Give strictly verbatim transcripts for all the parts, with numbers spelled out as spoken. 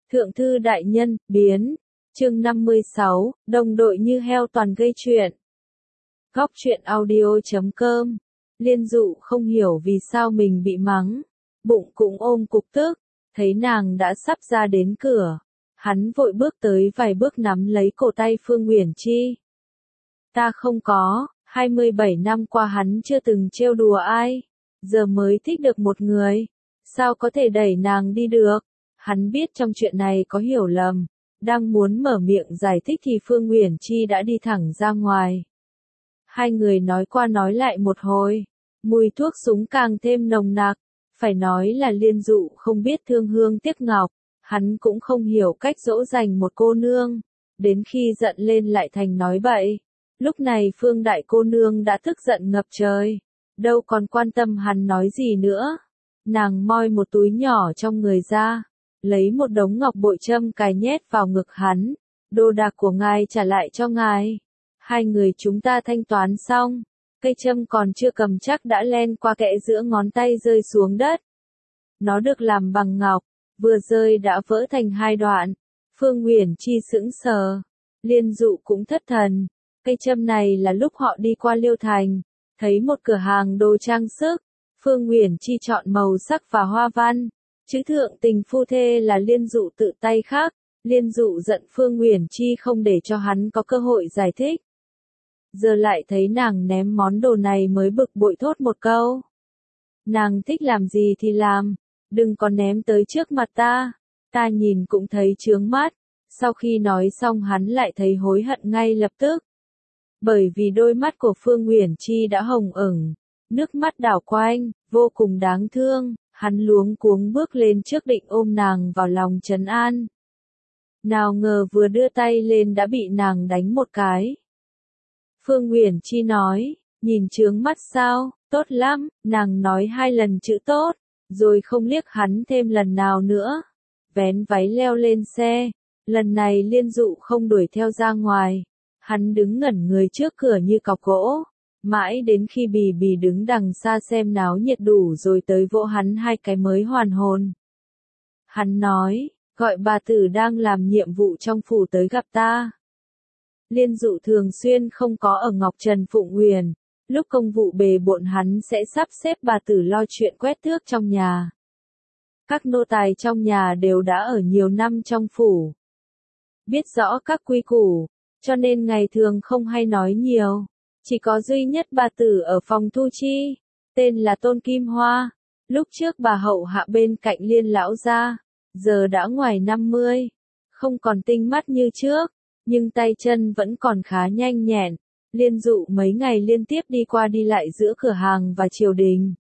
Thượng thư đại nhân, biến. Chương năm mươi sáu, đồng đội như heo toàn gây chuyện. Góc truyện audio chấm com. Liên Dụ không hiểu vì sao mình bị mắng, bụng cũng ôm cục tức, thấy nàng đã sắp ra đến cửa, hắn vội bước tới vài bước nắm lấy cổ tay Phương Uyển Chi. Ta không có, hai mươi bảy năm qua hắn chưa từng trêu đùa ai, giờ mới thích được một người, sao có thể đẩy nàng đi được? Hắn biết trong chuyện này có hiểu lầm, đang muốn mở miệng giải thích thì Phương Uyển Chi đã đi thẳng ra ngoài. Hai người nói qua nói lại một hồi, mùi thuốc súng càng thêm nồng nặc, phải nói là Liên Dụ không biết thương hương tiếc ngọc, hắn cũng không hiểu cách dỗ dành một cô nương, đến khi giận lên lại thành nói bậy. Lúc này Phương đại cô nương đã tức giận ngập trời, đâu còn quan tâm hắn nói gì nữa. Nàng moi một túi nhỏ trong người ra, lấy một đống ngọc bội châm cài nhét vào ngực hắn, đồ đạc của ngài trả lại cho ngài. Hai người chúng ta thanh toán xong, cây châm còn chưa cầm chắc đã len qua kẽ giữa ngón tay rơi xuống đất. Nó được làm bằng ngọc, vừa rơi đã vỡ thành hai đoạn. Phương Uyển Chi sững sờ, Liên Dụ cũng thất thần. Cây châm này là lúc họ đi qua Liêu Thành, thấy một cửa hàng đồ trang sức, Phương Uyển Chi chọn màu sắc và hoa văn, chữ thượng tình phu thê là Liên Dụ tự tay khắc. Liên Dụ giận Phương Uyển Chi không để cho hắn có cơ hội giải thích. Giờ lại thấy nàng ném món đồ này mới bực bội thốt một câu. Nàng thích làm gì thì làm, đừng có ném tới trước mặt ta, ta nhìn cũng thấy chướng mắt. Sau khi nói xong hắn lại thấy hối hận ngay lập tức. Bởi vì đôi mắt của Phương Uyển Chi đã hồng ửng, nước mắt đảo quanh, vô cùng đáng thương, hắn luống cuống bước lên trước định ôm nàng vào lòng trấn an. Nào ngờ vừa đưa tay lên đã bị nàng đánh một cái. Phương Uyển Chi nói, nhìn chướng mắt sao, tốt lắm, nàng nói hai lần chữ tốt, rồi không liếc hắn thêm lần nào nữa. Vén váy leo lên xe, lần này Liên Dụ không đuổi theo ra ngoài. Hắn đứng ngẩn người trước cửa như cọc gỗ, mãi đến khi Bì Bì đứng đằng xa xem náo nhiệt đủ rồi tới vỗ hắn hai cái mới hoàn hồn. Hắn nói, gọi bà tử đang làm nhiệm vụ trong phủ tới gặp ta. Liên Dụ thường xuyên không có ở Ngọc Trần Phụng Huyền, lúc công vụ bề bộn hắn sẽ sắp xếp bà tử lo chuyện quét tước trong nhà. Các nô tài trong nhà đều đã ở nhiều năm trong phủ, biết rõ các quy củ, cho nên ngày thường không hay nói nhiều. Chỉ có duy nhất bà tử ở phòng thu chi, tên là Tôn Kim Hoa, lúc trước bà hậu hạ bên cạnh Liên lão gia, giờ đã ngoài năm mươi, không còn tinh mắt như trước, nhưng tay chân vẫn còn khá nhanh nhẹn. Liên Dụ mấy ngày liên tiếp đi qua đi lại giữa cửa hàng và triều đình.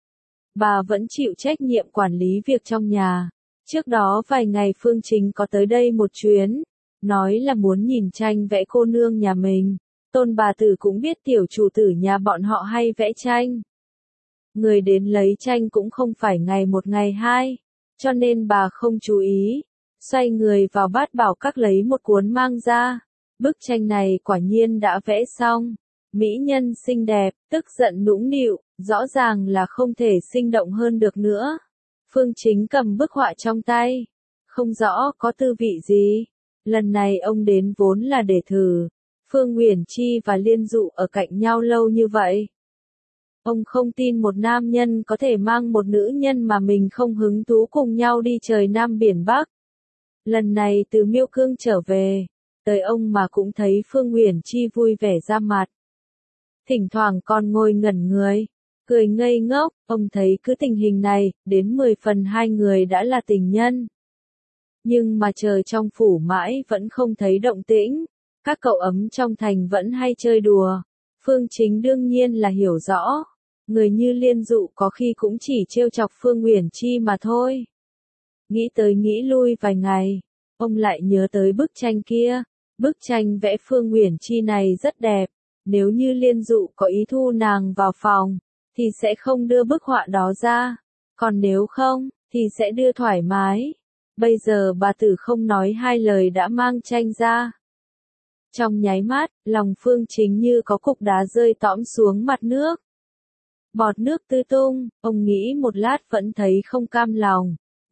Bà vẫn chịu trách nhiệm quản lý việc trong nhà. Trước đó vài ngày Phương Chính có tới đây một chuyến, nói là muốn nhìn tranh vẽ cô nương nhà mình. Tôn bà tử cũng biết tiểu chủ tử nhà bọn họ hay vẽ tranh. Người đến lấy tranh cũng không phải ngày một ngày hai, cho nên bà không chú ý. Xoay người vào bát bảo các lấy một cuốn mang ra. Bức tranh này quả nhiên đã vẽ xong. Mỹ nhân xinh đẹp, tức giận nũng nịu, rõ ràng là không thể sinh động hơn được nữa. Phương Chính cầm bức họa trong tay, không rõ có tư vị gì. Lần này ông đến vốn là để thử Phương Uyển Chi và Liên Dụ ở cạnh nhau lâu như vậy. Ông không tin một nam nhân có thể mang một nữ nhân mà mình không hứng thú cùng nhau đi trời Nam biển Bắc. Lần này từ Miêu Cương trở về, tới ông mà cũng thấy Phương Uyển Chi vui vẻ ra mặt. Thỉnh thoảng còn ngồi ngẩn người, cười ngây ngốc, ông thấy cứ tình hình này, đến mười phần hai người đã là tình nhân. Nhưng mà trời trong phủ mãi vẫn không thấy động tĩnh, các cậu ấm trong thành vẫn hay chơi đùa. Phương Chính đương nhiên là hiểu rõ, người như Liên Dụ có khi cũng chỉ trêu chọc Phương Uyển Chi mà thôi. Nghĩ tới nghĩ lui vài ngày, ông lại nhớ tới bức tranh kia. Bức tranh vẽ Phương Uyển Chi này rất đẹp, nếu như Liên Dụ có ý thu nàng vào phòng, thì sẽ không đưa bức họa đó ra, còn nếu không, thì sẽ đưa thoải mái. Bây giờ bà tử không nói hai lời đã mang tranh ra. Trong nháy mắt, lòng Phương Chính như có cục đá rơi tõm xuống mặt nước. Bọt nước tứ tung, ông nghĩ một lát vẫn thấy không cam lòng,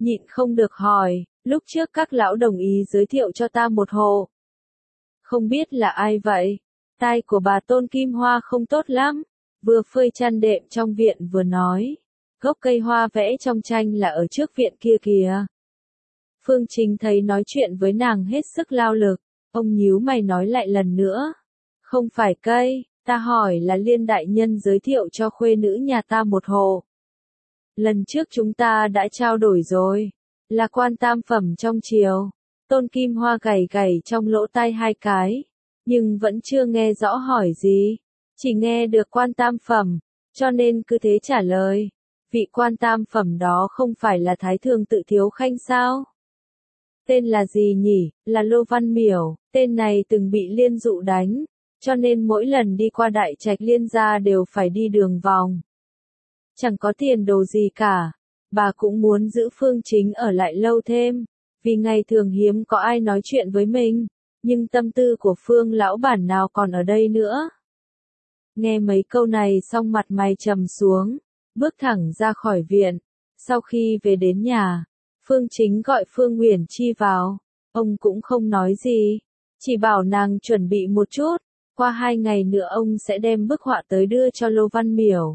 nhịn không được hỏi, lúc trước các lão đồng ý giới thiệu cho ta một hộ. Không biết là ai vậy? Tai của bà Tôn Kim Hoa không tốt lắm, vừa phơi chăn đệm trong viện vừa nói. Gốc cây hoa vẽ trong tranh là ở trước viện kia kìa. Phương Chính thấy nói chuyện với nàng hết sức lao lực, ông nhíu mày nói lại lần nữa. Không phải cây, ta hỏi là Liên đại nhân giới thiệu cho khuê nữ nhà ta một hộ. Lần trước chúng ta đã trao đổi rồi, là quan tam phẩm trong triều. Tôn Kim Hoa gảy gảy trong lỗ tai hai cái, nhưng vẫn chưa nghe rõ hỏi gì, chỉ nghe được quan tam phẩm, cho nên cứ thế trả lời. Vị quan tam phẩm đó không phải là Thái Thường Tự Thiếu Khanh sao? Tên là gì nhỉ? Là Lô Văn Miểu, tên này từng bị Liên dụ đánh, cho nên mỗi lần đi qua đại trạch Liên gia đều phải đi đường vòng. Chẳng có tiền đồ gì cả, bà cũng muốn giữ Phương Chính ở lại lâu thêm, vì ngày thường hiếm có ai nói chuyện với mình, nhưng tâm tư của Phương lão bản nào còn ở đây nữa. Nghe mấy câu này xong mặt mày trầm xuống, bước thẳng ra khỏi viện. Sau khi về đến nhà, Phương Chính gọi Phương Uyển Chi vào, ông cũng không nói gì, chỉ bảo nàng chuẩn bị một chút, qua hai ngày nữa ông sẽ đem bức họa tới đưa cho Lô Văn Miểu.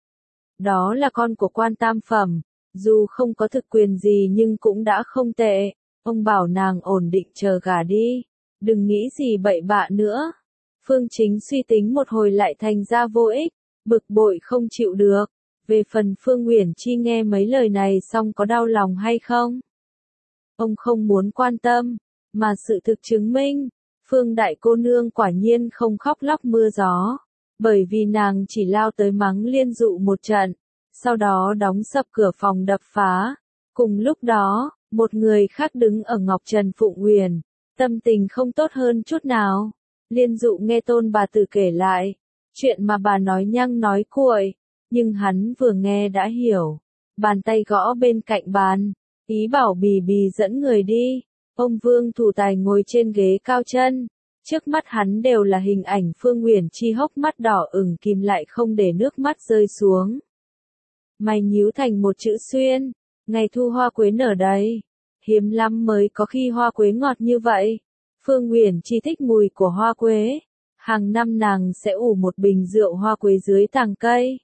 Đó là con của quan tam phẩm, dù không có thực quyền gì nhưng cũng đã không tệ, ông bảo nàng ổn định chờ gả đi, đừng nghĩ gì bậy bạ nữa. Phương Chính suy tính một hồi lại thành ra vô ích, bực bội không chịu được. Về phần Phương Uyển Chi nghe mấy lời này xong có đau lòng hay không? Ông không muốn quan tâm, mà sự thực chứng minh, Phương đại cô nương quả nhiên không khóc lóc mưa gió, bởi vì nàng chỉ lao tới mắng Liên dụ một trận, sau đó đóng sập cửa phòng đập phá. Cùng lúc đó, một người khác đứng ở Ngọc Trần Phụng Uyển, tâm tình không tốt hơn chút nào. Liên dụ nghe tôn bà tử kể lại, chuyện mà bà nói nhăng nói cuội, nhưng hắn vừa nghe đã hiểu, bàn tay gõ bên cạnh bàn, ý bảo Bì Bì dẫn người đi. Ông Vương Thủ Tài ngồi trên ghế cao chân, trước mắt hắn đều là hình ảnh Phương Uyển Chi hốc mắt đỏ ửng kìm lại không để nước mắt rơi xuống. Mày nhíu thành một chữ xuyên, ngày thu hoa quế nở đấy, hiếm lắm mới có khi hoa quế ngọt như vậy. Phương Uyển Chi thích mùi của hoa quế, hàng năm nàng sẽ ủ một bình rượu hoa quế dưới tàng cây.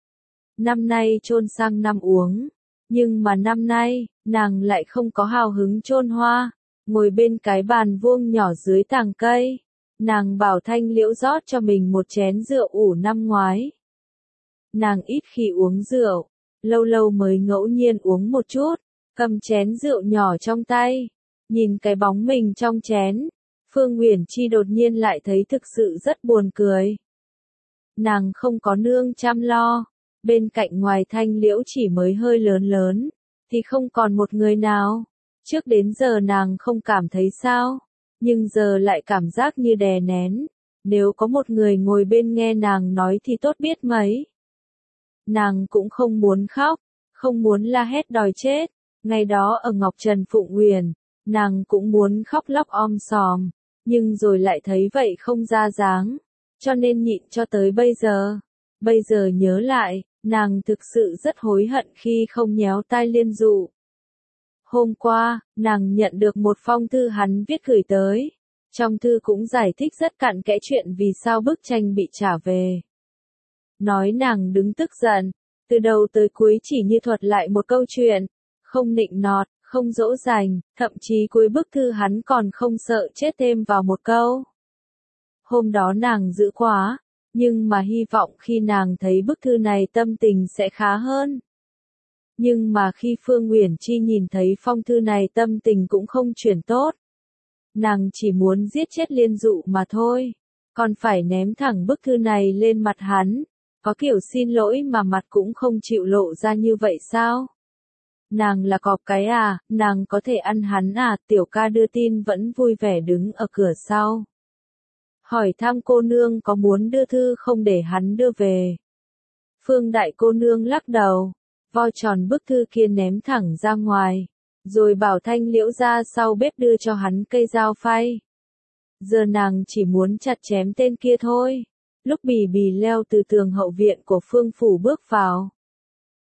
Năm nay chôn sang năm uống, nhưng mà năm nay, nàng lại không có hào hứng chôn hoa, ngồi bên cái bàn vuông nhỏ dưới tàng cây. Nàng bảo Thanh Liễu rót cho mình một chén rượu ủ năm ngoái. Nàng ít khi uống rượu, lâu lâu mới ngẫu nhiên uống một chút, cầm chén rượu nhỏ trong tay, nhìn cái bóng mình trong chén, Phương Uyển Chi đột nhiên lại thấy thực sự rất buồn cười. Nàng không có nương chăm lo, bên cạnh ngoài Thanh Liễu chỉ mới hơi lớn lớn, thì không còn một người nào. Trước đến giờ nàng không cảm thấy sao, nhưng giờ lại cảm giác như đè nén, nếu có một người ngồi bên nghe nàng nói thì tốt biết mấy. Nàng cũng không muốn khóc, không muốn la hét đòi chết, ngày đó ở Ngọc Trần Phụng Uyển, nàng cũng muốn khóc lóc om sòm, nhưng rồi lại thấy vậy không ra dáng, cho nên nhịn cho tới bây giờ. Bây giờ nhớ lại, nàng thực sự rất hối hận khi không nhéo tai Liên dụ. Hôm qua, nàng nhận được một phong thư hắn viết gửi tới. Trong thư cũng giải thích rất cặn kẽ chuyện vì sao bức tranh bị trả về. Nói nàng đứng tức giận, từ đầu tới cuối chỉ như thuật lại một câu chuyện, không nịnh nọt, không dỗ dành, thậm chí cuối bức thư hắn còn không sợ chết thêm vào một câu. Hôm đó nàng dữ quá, nhưng mà hy vọng khi nàng thấy bức thư này tâm tình sẽ khá hơn. Nhưng mà khi Phương Uyển Chi nhìn thấy phong thư này tâm tình cũng không chuyển tốt. Nàng chỉ muốn giết chết Liên dụ mà thôi, còn phải ném thẳng bức thư này lên mặt hắn, có kiểu xin lỗi mà mặt cũng không chịu lộ ra như vậy sao? Nàng là cọp cái à, nàng có thể ăn hắn à? Tiểu ca đưa tin vẫn vui vẻ đứng ở cửa sau. Hỏi thăm cô nương có muốn đưa thư không để hắn đưa về. Phương đại cô nương lắc đầu, vo tròn bức thư kia ném thẳng ra ngoài, rồi bảo Thanh Liễu ra sau bếp đưa cho hắn cây dao phay. Giờ nàng chỉ muốn chặt chém tên kia thôi. Lúc Bì Bì leo từ tường hậu viện của Phương phủ bước vào,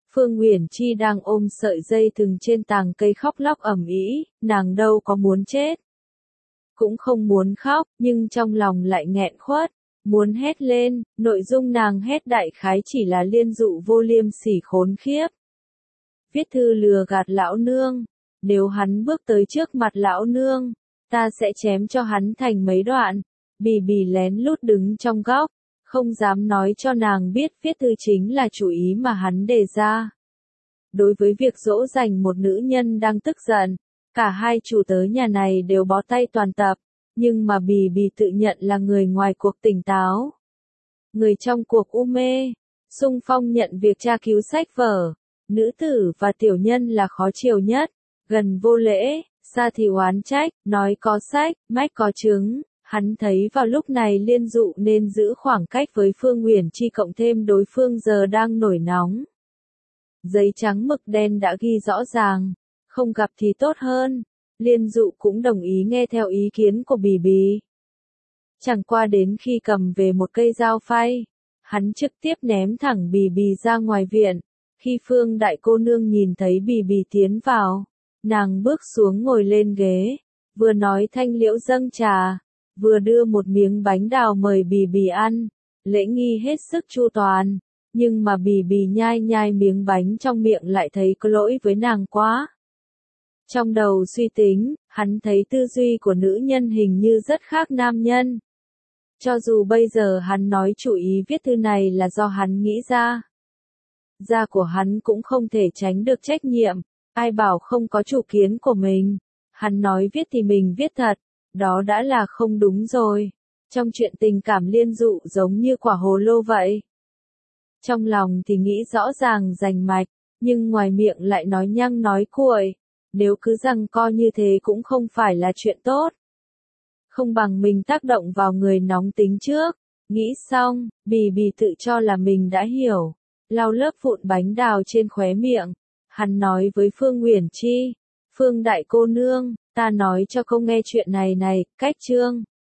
Phương Uyển Chi đang ôm sợi dây thừng trên tàng cây khóc lóc ầm ĩ, nàng đâu có muốn chết. Cũng không muốn khóc, nhưng trong lòng lại nghẹn khuất, muốn hét lên, nội dung nàng hét đại khái chỉ là liên dụ vô liêm sỉ khốn khiếp. Viết thư lừa gạt lão nương, nếu hắn bước tới trước mặt lão nương, ta sẽ chém cho hắn thành mấy đoạn. Bì bì lén lút đứng trong góc, không dám nói cho nàng biết viết thư chính là chủ ý mà hắn đề ra. Đối với việc dỗ dành một nữ nhân đang tức giận, cả hai chủ tớ nhà này đều bó tay toàn tập, nhưng mà bì bì tự nhận là người ngoài cuộc tỉnh táo. Người trong cuộc u mê, xung phong nhận việc tra cứu sách vở, nữ tử và tiểu nhân là khó chiều nhất, gần vô lễ, xa thì oán trách, nói có sách, mách có chứng. Hắn thấy vào lúc này Liên Dụ nên giữ khoảng cách với Phương Uyển Chi, cộng thêm đối phương giờ đang nổi nóng. Giấy trắng mực đen đã ghi rõ ràng, không gặp thì tốt hơn. Liên Dụ cũng đồng ý nghe theo ý kiến của Bì Bì. Chẳng qua đến khi cầm về một cây dao phay, hắn trực tiếp ném thẳng Bì Bì ra ngoài viện. Khi Phương đại cô nương nhìn thấy Bì Bì tiến vào, nàng bước xuống ngồi lên ghế, vừa nói thanh liễu dâng trà, vừa đưa một miếng bánh đào mời Bì Bì ăn, lễ nghi hết sức chu toàn, nhưng mà Bì Bì nhai nhai miếng bánh trong miệng lại thấy có lỗi với nàng quá. Trong đầu suy tính, hắn thấy tư duy của nữ nhân hình như rất khác nam nhân. Cho dù bây giờ hắn nói chủ ý viết thư này là do hắn nghĩ ra, da của hắn cũng không thể tránh được trách nhiệm, ai bảo không có chủ kiến của mình. Hắn nói viết thì mình viết thật, đó đã là không đúng rồi. Trong chuyện tình cảm Liên Dụ giống như quả hồ lô vậy. Trong lòng thì nghĩ rõ ràng rành mạch, nhưng ngoài miệng lại nói nhăng nói cuội. Nếu cứ giằng co như thế cũng không phải là chuyện tốt. Không bằng mình tác động vào người nóng tính trước. Nghĩ xong, Bì Bì tự cho là mình đã hiểu. Lau lớp vụn bánh đào trên khóe miệng. Hắn nói với Phương Uyển Chi, Phương đại cô nương, ta nói cho cô nghe chuyện này này, cách chương.